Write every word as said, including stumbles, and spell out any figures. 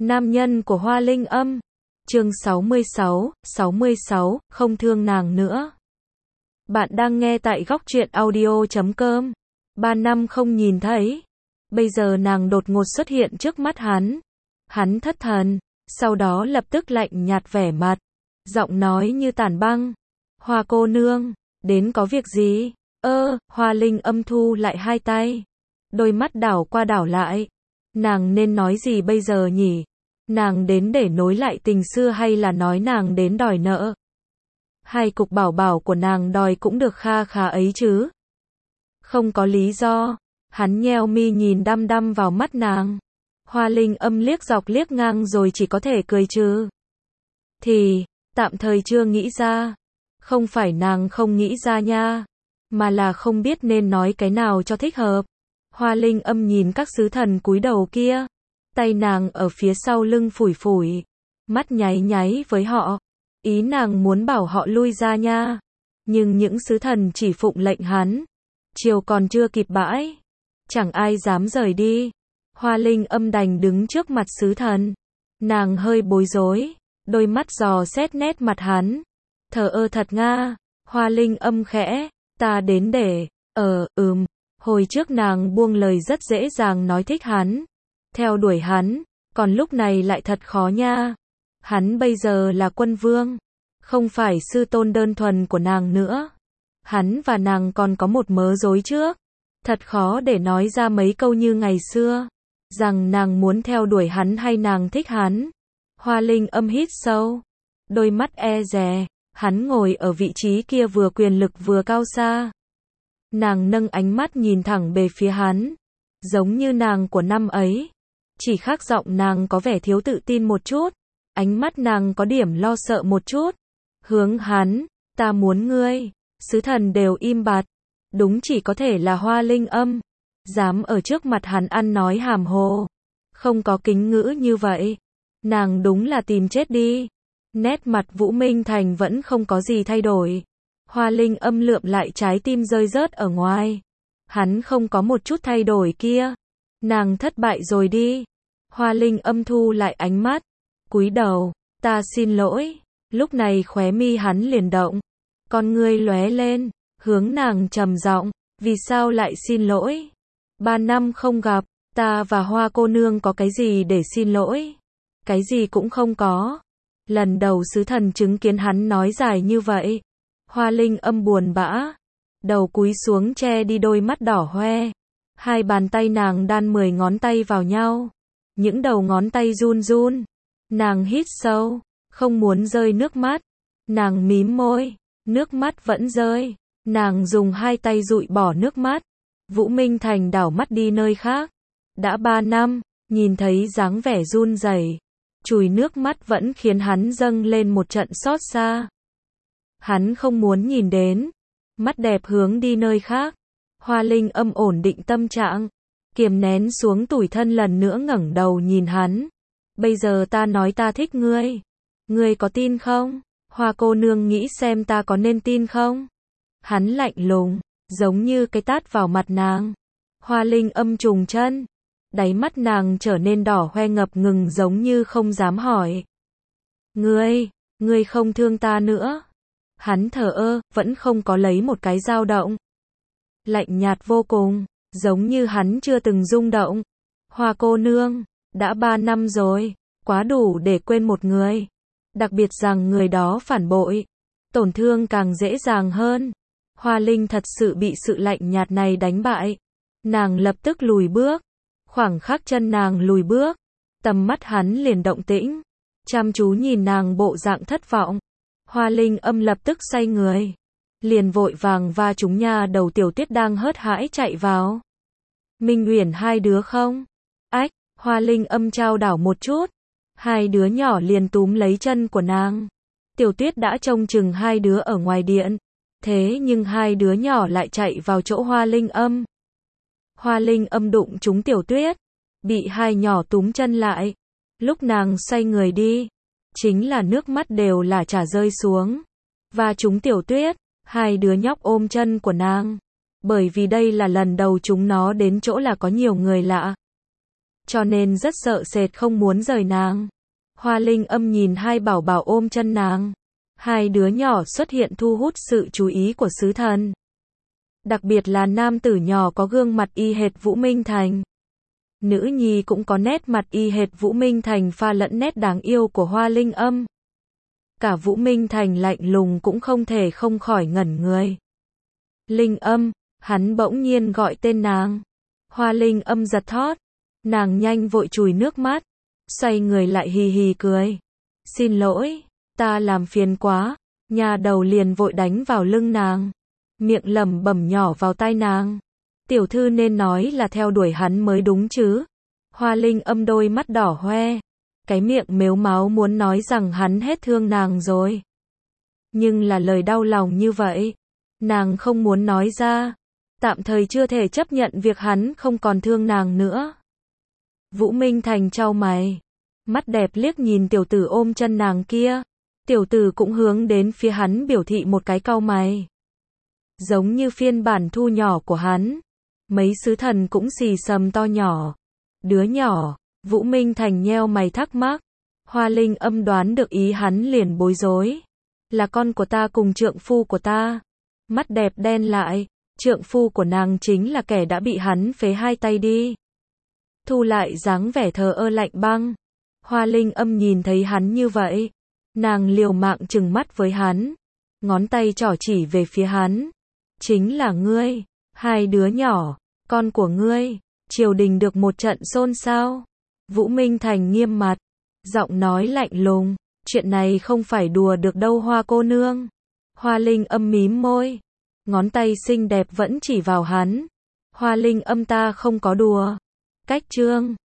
Nam nhân của Hoa Linh Âm. Chương sáu mươi sáu, sáu mươi sáu, không thương nàng nữa. Bạn đang nghe tại góc truyện audio chấm com. Ba năm không nhìn thấy. Bây giờ nàng đột ngột xuất hiện trước mắt hắn. Hắn thất thần, sau đó lập tức lạnh nhạt vẻ mặt. Giọng nói như tảng băng. Hoa cô nương, đến có việc gì? Ơ, Hoa Linh Âm thu lại hai tay. Đôi mắt đảo qua đảo lại. Nàng nên nói gì bây giờ nhỉ? Nàng đến để nối lại tình xưa hay là nói nàng đến đòi nợ? Hai cục bảo bảo của nàng đòi cũng được kha khá ấy chứ. Không có lý do. Hắn nheo mi nhìn đăm đăm vào mắt nàng. Hoa Linh Âm liếc dọc liếc ngang rồi chỉ có thể cười trừ. Thì, tạm thời chưa nghĩ ra. Không phải nàng không nghĩ ra nha. Mà là không biết nên nói cái nào cho thích hợp. Hoa Linh Âm nhìn các sứ thần cúi đầu kia. Tay nàng ở phía sau lưng phủi phủi. Mắt nháy nháy với họ. Ý nàng muốn bảo họ lui ra nha. Nhưng những sứ thần chỉ phụng lệnh hắn. Chiều còn chưa kịp bãi. Chẳng ai dám rời đi. Hoa Linh Âm đành đứng trước mặt sứ thần. Nàng hơi bối rối. Đôi mắt dò xét nét mặt hắn. Thờ ơ thật nga. Hoa Linh Âm khẽ. Ta đến để. Ờ, ừm. Hồi trước nàng buông lời rất dễ dàng nói thích hắn. Theo đuổi hắn. Còn lúc này lại thật khó nha. Hắn bây giờ là quân vương. Không phải sư tôn đơn thuần của nàng nữa. Hắn và nàng còn có một mớ rối trước. Thật khó để nói ra mấy câu như ngày xưa. Rằng nàng muốn theo đuổi hắn hay nàng thích hắn. Hoa Linh Âm hít sâu. Đôi mắt e dè. Hắn ngồi ở vị trí kia vừa quyền lực vừa cao xa. Nàng nâng ánh mắt nhìn thẳng về phía hắn. Giống như nàng của năm ấy. Chỉ khác giọng nàng có vẻ thiếu tự tin một chút. Ánh mắt nàng có điểm lo sợ một chút. Hướng hắn. Ta muốn ngươi. Sứ thần đều im bặt. Đúng chỉ có thể là Hoa Linh Âm. Dám ở trước mặt hắn ăn nói hàm hồ. Không có kính ngữ như vậy. Nàng đúng là tìm chết đi. Nét mặt Vũ Minh Thành vẫn không có gì thay đổi. Hoa Linh Âm lượm lại trái tim rơi rớt ở ngoài. Hắn không có một chút thay đổi kia. Nàng thất bại rồi đi. Hoa Linh Âm thu lại ánh mắt. Cúi đầu. Ta xin lỗi. Lúc này khóe mi hắn liền động. Con ngươi lóe lên. Hướng nàng trầm giọng. Vì sao lại xin lỗi? Ba năm không gặp. Ta và Hoa cô nương có cái gì để xin lỗi? Cái gì cũng không có. Lần đầu sứ thần chứng kiến hắn nói dài như vậy. Hoa Linh Âm buồn bã. Đầu cúi xuống che đi đôi mắt đỏ hoe. Hai bàn tay nàng đan mười ngón tay vào nhau. Những đầu ngón tay run run. Nàng hít sâu. Không muốn rơi nước mắt. Nàng mím môi. Nước mắt vẫn rơi. Nàng dùng hai tay dụi bỏ nước mắt. Vũ Minh Thành đảo mắt đi nơi khác. Đã ba năm. Nhìn thấy dáng vẻ run rẩy, chùi nước mắt vẫn khiến hắn dâng lên một trận xót xa. Hắn không muốn nhìn đến. Mắt đẹp hướng đi nơi khác. Hoa Linh Âm ổn định tâm trạng. Kiềm nén xuống tủi thân lần nữa ngẩng đầu nhìn hắn. Bây giờ ta nói ta thích ngươi. Ngươi có tin không? Hoa cô nương nghĩ xem ta có nên tin không? Hắn lạnh lùng. Giống như cái tát vào mặt nàng. Hoa Linh Âm trùng chân. Đáy mắt nàng trở nên đỏ hoe ngập ngừng giống như không dám hỏi. Ngươi, ngươi không thương ta nữa. Hắn thờ ơ, vẫn không có lấy một cái dao động. Lạnh nhạt vô cùng, giống như hắn chưa từng rung động. Hoa cô nương, đã ba năm rồi, quá đủ để quên một người. Đặc biệt rằng người đó phản bội. Tổn thương càng dễ dàng hơn. Hoa Linh thật sự bị sự lạnh nhạt này đánh bại. Nàng lập tức lùi bước. Khoảng khắc chân nàng lùi bước, tầm mắt hắn liền động tĩnh, chăm chú nhìn nàng bộ dạng thất vọng. Hoa Linh Âm lập tức xoay người, liền vội vàng va trúng nha đầu Tiểu Tuyết đang hớt hãi chạy vào. Minh Uyển hai đứa không? Ách, Hoa Linh Âm chao đảo một chút, hai đứa nhỏ liền túm lấy chân của nàng. Tiểu Tuyết đã trông chừng hai đứa ở ngoài điện, thế nhưng hai đứa nhỏ lại chạy vào chỗ Hoa Linh Âm. Hoa Linh Âm đụng trúng Tiểu Tuyết, bị hai nhỏ túm chân lại. Lúc nàng xoay người đi, chính là nước mắt đều là chả rơi xuống. Và trúng Tiểu Tuyết, hai đứa nhóc ôm chân của nàng. Bởi vì đây là lần đầu chúng nó đến chỗ là có nhiều người lạ. cho nên rất sợ sệt không muốn rời nàng. Hoa Linh Âm nhìn hai bảo bảo ôm chân nàng. Hai đứa nhỏ xuất hiện thu hút sự chú ý của sứ thần. Đặc biệt là nam tử nhỏ có gương mặt y hệt Vũ Minh Thành. Nữ nhi cũng có nét mặt y hệt Vũ Minh Thành pha lẫn nét đáng yêu của Hoa Linh Âm. Cả Vũ Minh Thành lạnh lùng cũng không thể không khỏi ngẩn người. Linh Âm, hắn bỗng nhiên gọi tên nàng. Hoa Linh Âm giật thót. Nàng nhanh vội chùi nước mắt. Xoay người lại hì hì cười. Xin lỗi, ta làm phiền quá. Nhà đầu liền vội đánh vào lưng nàng. Miệng lẩm bẩm nhỏ vào tai nàng. Tiểu thư nên nói là theo đuổi hắn mới đúng chứ. Hoa Linh Âm đôi mắt đỏ hoe. Cái miệng mếu máo muốn nói rằng hắn hết thương nàng rồi. Nhưng là lời đau lòng như vậy. Nàng không muốn nói ra. Tạm thời chưa thể chấp nhận việc hắn không còn thương nàng nữa. Vũ Minh Thành chau mày. Mắt đẹp liếc nhìn tiểu tử ôm chân nàng kia. Tiểu tử cũng hướng đến phía hắn biểu thị một cái cau mày. Giống như phiên bản thu nhỏ của hắn. Mấy sứ thần cũng xì xầm to nhỏ. Đứa nhỏ, Vũ Minh Thành nheo mày thắc mắc. Hoa Linh Âm đoán được ý hắn liền bối rối. Là con của ta cùng trượng phu của ta. Mắt đẹp đen lại. Trượng phu của nàng chính là kẻ đã bị hắn phế hai tay đi. Thu lại dáng vẻ thờ ơ lạnh băng. Hoa Linh Âm nhìn thấy hắn như vậy. Nàng liều mạng trừng mắt với hắn. Ngón tay trỏ chỉ về phía hắn. Chính là ngươi. Hai đứa nhỏ. Con của ngươi. Triều đình được một trận xôn xao. Vũ Minh Thành nghiêm mặt. Giọng nói lạnh lùng. Chuyện này không phải đùa được đâu Hoa cô nương. Hoa Linh Âm mím môi. Ngón tay xinh đẹp vẫn chỉ vào hắn. Hoa Linh Âm ta không có đùa. Cách chương